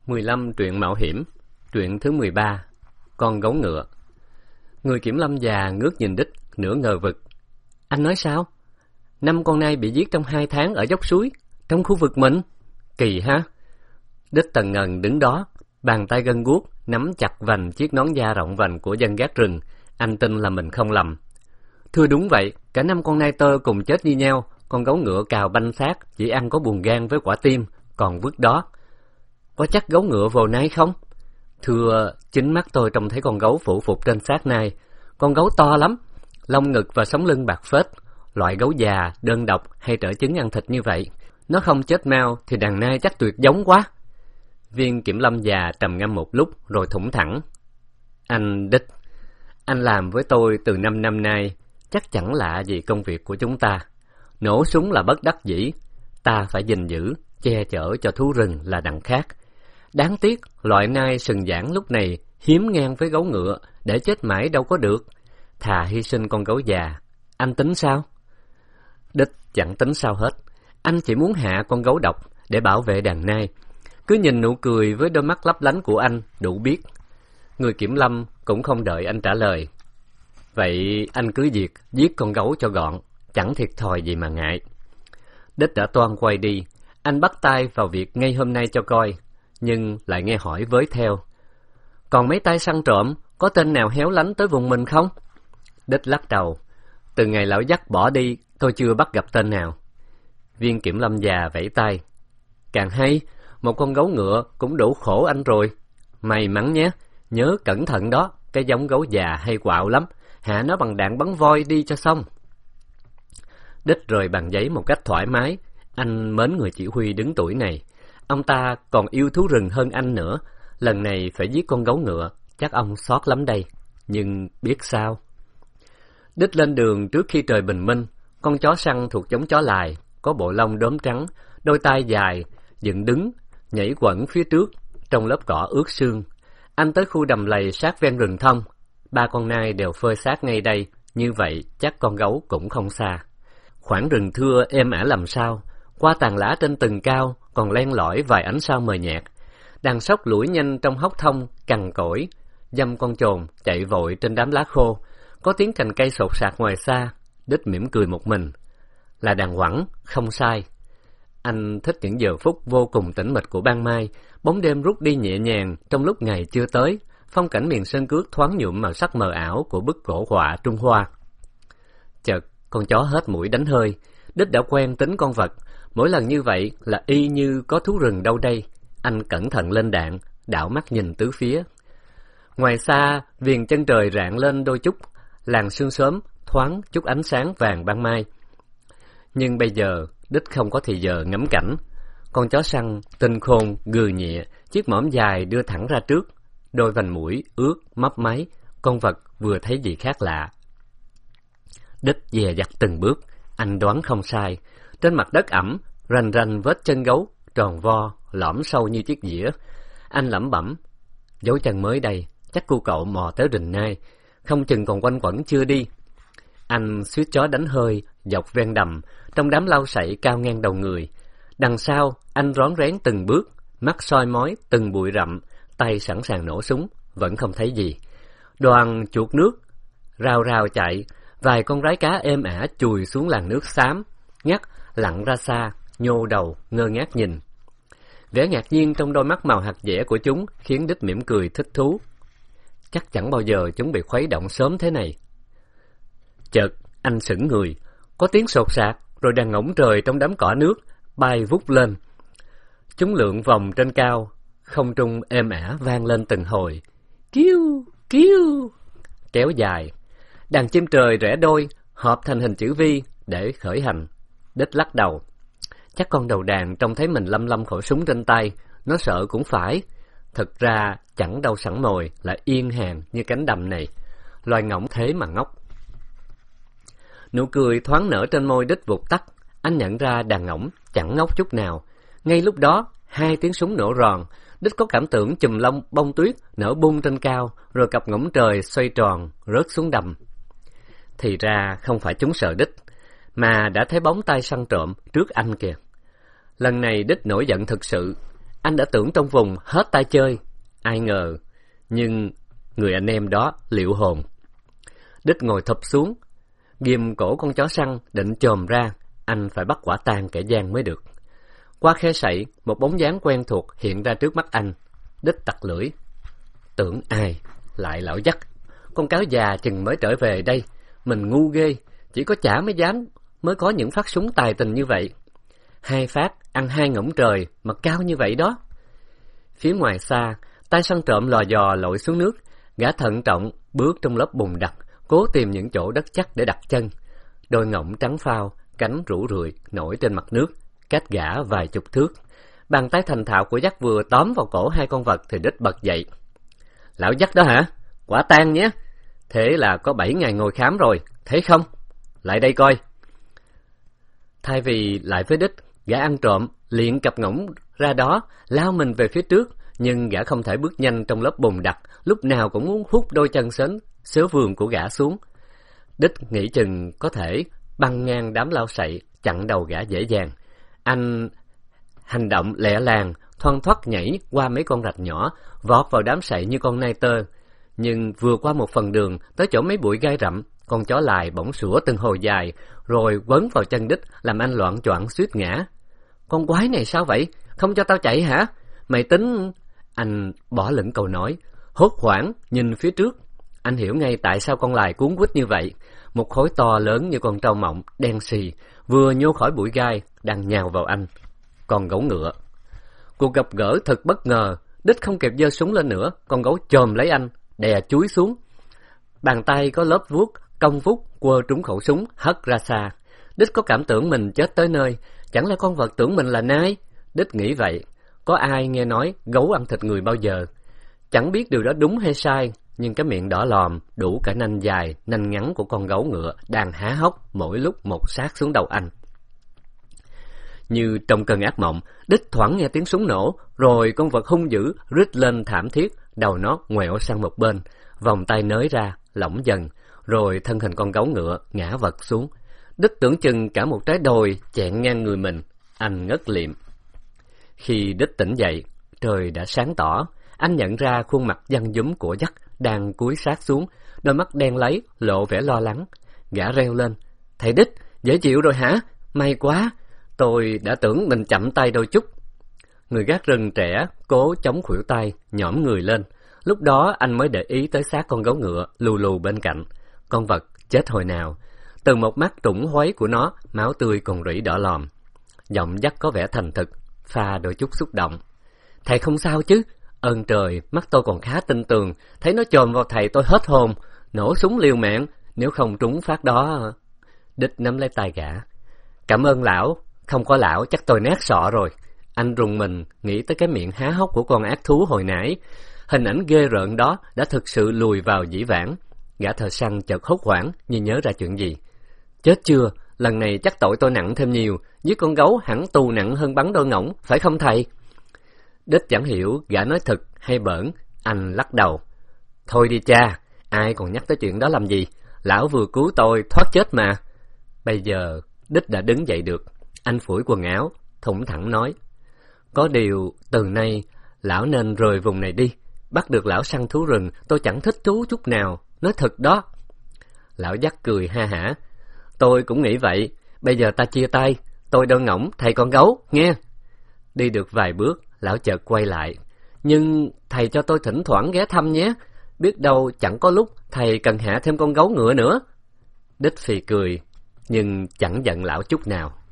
15 truyện mạo hiểm. Truyện thứ 13. Con gấu ngựa. Người kiểm lâm già ngước nhìn Đích, nửa ngờ vực. Anh nói sao? 5 con nai bị giết trong 2 tháng ở dốc suối, trong khu vực mình. Kỳ ha. Đích tần ngần đứng đó, bàn tay gân guốc nắm chặt vành chiếc nón da rộng vành của dân gác rừng. Anh tin là mình không lầm. Thưa đúng vậy, cả 5 con nai tơ cùng chết như nhau. Con gấu ngựa cào banh xác, chỉ ăn có buồng gan với quả tim, còn vứt đó. Có chắc gấu ngựa vồ nai không? Thưa, chính mắt tôi trông thấy con gấu phủ phục trên xác nai. Con gấu to lắm, lông ngực và sống lưng bạc phết. Loại gấu già, đơn độc hay trở chứng ăn thịt như vậy. Nó không chết mau thì đàn nai chắc tuyệt giống quá. Viên kiểm lâm già trầm ngâm một lúc rồi thủng thẳng. Anh Đích, anh làm với tôi từ 5 năm nay, chắc chẳng lạ gì công việc của chúng ta. Nổ súng là bất đắc dĩ, ta phải gìn giữ, che chở cho thú rừng là đằng khác. Đáng tiếc, loại nai sừng giãn lúc này hiếm ngang với gấu ngựa, để chết mãi đâu có được. Thà hy sinh con gấu già. Anh tính sao? Đích chẳng tính sao hết. Anh chỉ muốn hạ con gấu độc để bảo vệ đàn nai. Cứ nhìn nụ cười với đôi mắt lấp lánh của anh đủ biết. Người kiểm lâm cũng không đợi anh trả lời. Vậy anh cứ việc giết con gấu cho gọn, chẳng thiệt thòi gì mà ngại. Đích đã toan quay đi. Anh bắt tay vào việc ngay hôm nay cho coi, nhưng lại nghe hỏi với theo. Còn mấy tay săn trộm, có tên nào héo lánh tới vùng mình không? Đích lắc đầu. Từ ngày lão dắt bỏ đi, tôi chưa bắt gặp tên nào. Viên kiểm lâm già vẫy tay. Càng hay, một con gấu ngựa cũng đủ khổ anh rồi. May mắn nhé, nhớ cẩn thận đó, cái giống gấu già hay quạo lắm, hạ nó bằng đạn bắn voi đi cho xong. Đích rời bàn giấy một cách thoải mái. Anh mến người chỉ huy đứng tuổi này. Ông ta còn yêu thú rừng hơn anh nữa. Lần này phải giết con gấu ngựa, chắc ông xót lắm đây. Nhưng biết sao? Đích lên đường trước khi trời bình minh. Con chó săn thuộc giống chó lài, có bộ lông đốm trắng, đôi tai dài, dựng đứng, nhảy quẩn phía trước, trong lớp cỏ ướt sương. Anh tới khu đầm lầy sát ven rừng thông. 3 con nai đều phơi xác ngay đây, như vậy chắc con gấu cũng không xa. Khoảng rừng thưa êm ả làm sao, qua tàn lá trên từng cao còn len lỏi vài ánh sao mờ nhạt. Đàn sóc lủi nhanh trong hốc thông, cằn cỗi, dăm con chồn chạy vội trên đám lá khô. Có tiếng cành cây sột soạt ngoài xa. Đích mỉm cười một mình. Là đàn quẳng, không sai. Anh thích những giờ phút vô cùng tĩnh mịch của ban mai. Bóng đêm rút đi nhẹ nhàng trong lúc ngày chưa tới. Phong cảnh miền sơn cước thoáng nhuộm màu sắc mờ ảo của bức cổ họa Trung Hoa. Chợt con chó hết mũi đánh hơi. Đích đã quen tính con vật. Mỗi lần như vậy là y như có thú rừng đâu đây. Anh cẩn thận lên đạn, đảo mắt nhìn tứ phía. Ngoài xa, viền chân trời rạng lên đôi chút, làn sương sớm thoáng chút ánh sáng vàng ban mai. Nhưng bây giờ, Đích không có thì giờ ngắm cảnh. Con chó săn, tinh khôn, gừ nhẹ, chiếc mõm dài đưa thẳng ra trước. Đôi vành mũi ướt, mấp máy, con vật vừa thấy gì khác lạ. Đích dè dặt từng bước, anh đoán không sai. Trên mặt đất ẩm, rành rành vết chân gấu, tròn vo, lõm sâu như chiếc dĩa. Anh lẩm bẩm, dấu chân mới đây, chắc cô cậu mò tới rừng nai, không chừng còn quanh quẩn chưa đi. Anh suýt chó đánh hơi, dọc ven đầm, trong đám lau sậy cao ngang đầu người. Đằng sau, anh rón rén từng bước, mắt soi mói từng bụi rậm, tay sẵn sàng nổ súng, vẫn không thấy gì. Đoàn chuột nước rào rào chạy, vài con rái cá êm ả chùi xuống làn nước xám, ngắt lặn ra xa, nhô đầu ngơ ngác nhìn. Vẻ ngạc nhiên trong đôi mắt màu hạt dẻ của chúng khiến Đích mỉm cười thích thú. Chắc chẳng bao giờ chúng bị khuấy động sớm thế này. Chợt anh sững người, có tiếng sột soạt, rồi đàn ngỗng trời trong đám cỏ nước bay vút lên. Chúng lượn vòng trên cao, không trung êm ả vang lên từng hồi kêu kêu kéo dài. Đàn chim trời rẽ đôi hợp thành hình chữ V để khởi hành. Đích lắc đầu. Chắc con đầu đàn trông thấy mình lăm lăm khẩu súng trên tay, nó sợ cũng phải. Thực ra chẳng đâu sẵn mồi, lại yên hàng như cánh đầm này. Loài ngỗng thế mà ngốc. Nụ cười thoáng nở trên môi Đích vụt tắt. Anh nhận ra đàn ngỗng chẳng ngốc chút nào. Ngay lúc đó, 2 tiếng súng nổ ròn. Đích có cảm tưởng chùm lông bông tuyết nở bung trên cao, rồi cặp ngỗng trời xoay tròn rớt xuống đầm. Thì ra không phải chúng sợ Đích, mà đã thấy bóng tay săn trộm trước anh kìa. Lần này Đích nổi giận thực sự. anh đã tưởng trong vùng hết tay chơi, ai ngờ, nhưng người anh em đó liệu hồn. Đích ngồi thụp xuống, ghim cổ con chó săn định chồm ra, anh phải bắt quả tang kẻ gian mới được. Qua khe sậy, một bóng dáng quen thuộc hiện ra trước mắt anh. Đích tặc lưỡi. Tưởng ai? Lại lão Dắt. Con cáo già chừng mới trở về đây. Mình ngu ghê, chỉ có chả mới có những phát súng tài tình như vậy. 2 phát, ăn 2 ngỗng trời mà cao như vậy đó. Phía ngoài xa, tay săn trộm lò dò lội xuống nước. Gã thận trọng bước trong lớp bùn đặc, cố tìm những chỗ đất chắc để đặt chân. Đôi ngỗng trắng phao, cánh rũ rượi nổi trên mặt nước, cách gã vài chục thước. Bàn tay thành thạo của Dắt vừa tóm vào cổ 2 con vật thì Đích bật dậy. Lão Dắt đó hả? Quả tang nhé. Thế là có 7 ngày ngồi khám rồi, thấy không? Lại đây coi. Thay vì lại với Đích, gã ăn trộm liền cặp ngỗng ra đó, lao mình về phía trước, nhưng gã không thể bước nhanh trong lớp bùn đặc, lúc nào cũng muốn hút đôi chân xéo vườn của gã xuống. Đích nghĩ chừng có thể băng ngang đám lao sậy, chặn đầu gã dễ dàng. Anh hành động lẹ làng, thoăn thoắt nhảy qua mấy con rạch nhỏ, vọt vào đám sậy như con nai tơ. Nhưng vừa qua một phần đường, tới chỗ mấy bụi gai rậm, con chó lài bỗng sủa từng hồi dài, rồi quấn vào chân Đích, làm anh loạng choạng suýt ngã. Con quái này sao vậy? Không cho tao chạy hả? Mày tính... Anh bỏ lửng câu nói, hốt hoảng nhìn phía trước. Anh hiểu ngay tại sao con lài cuốn quýt như vậy. Một khối to lớn như con trâu mộng, đen xì, vừa nhô khỏi bụi gai, đang nhào vào anh. Con gấu ngựa. Cuộc gặp gỡ thật bất ngờ. Đích không kịp giơ súng lên nữa, con gấu chồm lấy anh, đè chúi xuống. Bàn tay có lớp vuốt, cong vút, quơ trúng khẩu súng, hất ra xa. Đích có cảm tưởng mình chết tới nơi, chẳng lẽ con vật tưởng mình là nai? Đích nghĩ vậy. Có ai nghe nói gấu ăn thịt người bao giờ? Chẳng biết điều đó đúng hay sai, nhưng cái miệng đỏ lòm, đủ cả nanh dài, nanh ngắn của con gấu ngựa đang há hốc mỗi lúc một sát xuống đầu anh. Như trong cơn ác mộng, Đích thoảng nghe tiếng súng nổ, rồi con vật hung dữ rít lên thảm thiết, đầu nó ngoẹo sang một bên, vòng tay nới ra, lỏng dần, rồi thân hình con gấu ngựa ngã vật xuống. Đích tưởng chừng cả một trái đồi chẹn ngang người mình, anh ngất liệm. Khi Đích tỉnh dậy, trời đã sáng tỏ, anh nhận ra khuôn mặt giăng dúm của Dắt đang cúi sát xuống, đôi mắt đen láy lộ vẻ lo lắng. Gã reo lên, thầy Đích, dễ chịu rồi hả? May quá, tôi đã tưởng mình chậm tay đôi chút. Người gác rừng trẻ cố chống khuỷu tay, nhõm người lên. Lúc đó anh mới để ý tới xác con gấu ngựa lù lù bên cạnh. Con vật chết hồi nào? Từ một mắt trũng huấy của nó, máu tươi còn rỉ đỏ lòm. Giọng Dắt có vẻ thành thực, pha đôi chút xúc động. Thầy không sao chứ? Ơn trời, mắt tôi còn khá tin tường, thấy nó chồm vào thầy tôi hết hồn, nổ súng liều mạng, nếu không trúng phát đó... Đích nắm lấy tay gã. Cảm ơn lão, không có lão chắc tôi nát sọ rồi. Anh rùng mình nghĩ tới cái miệng há hốc của con ác thú hồi nãy. Hình ảnh ghê rợn đó đã thực sự lùi vào dĩ vãng. Gã thợ săn chợt hốt hoảng như nhớ ra chuyện gì. Chết chưa, lần này chắc tội tôi nặng thêm nhiều, giết con gấu hẳn tù nặng hơn bắn đôi ngỗng, phải không thầy? Đích chẳng hiểu gã nói thật hay bỡn, anh lắc đầu. Thôi đi cha, ai còn nhắc tới chuyện đó làm gì, lão vừa cứu tôi thoát chết mà. Bây giờ Đích đã đứng dậy được, anh phủi quần áo, thủng thẳng nói. Có điều, từ nay, lão nên rời vùng này đi, bắt được lão săn thú rừng, tôi chẳng thích thú chút nào, nói thật đó. Lão Dắt cười ha hả. Tôi cũng nghĩ vậy, bây giờ ta chia tay, tôi đôi ngỗng, thầy con gấu, nghe. Đi được vài bước, lão chợt quay lại. Nhưng thầy cho tôi thỉnh thoảng ghé thăm nhé, biết đâu chẳng có lúc thầy cần hạ thêm con gấu ngựa nữa. Đích phì cười, nhưng chẳng giận lão chút nào.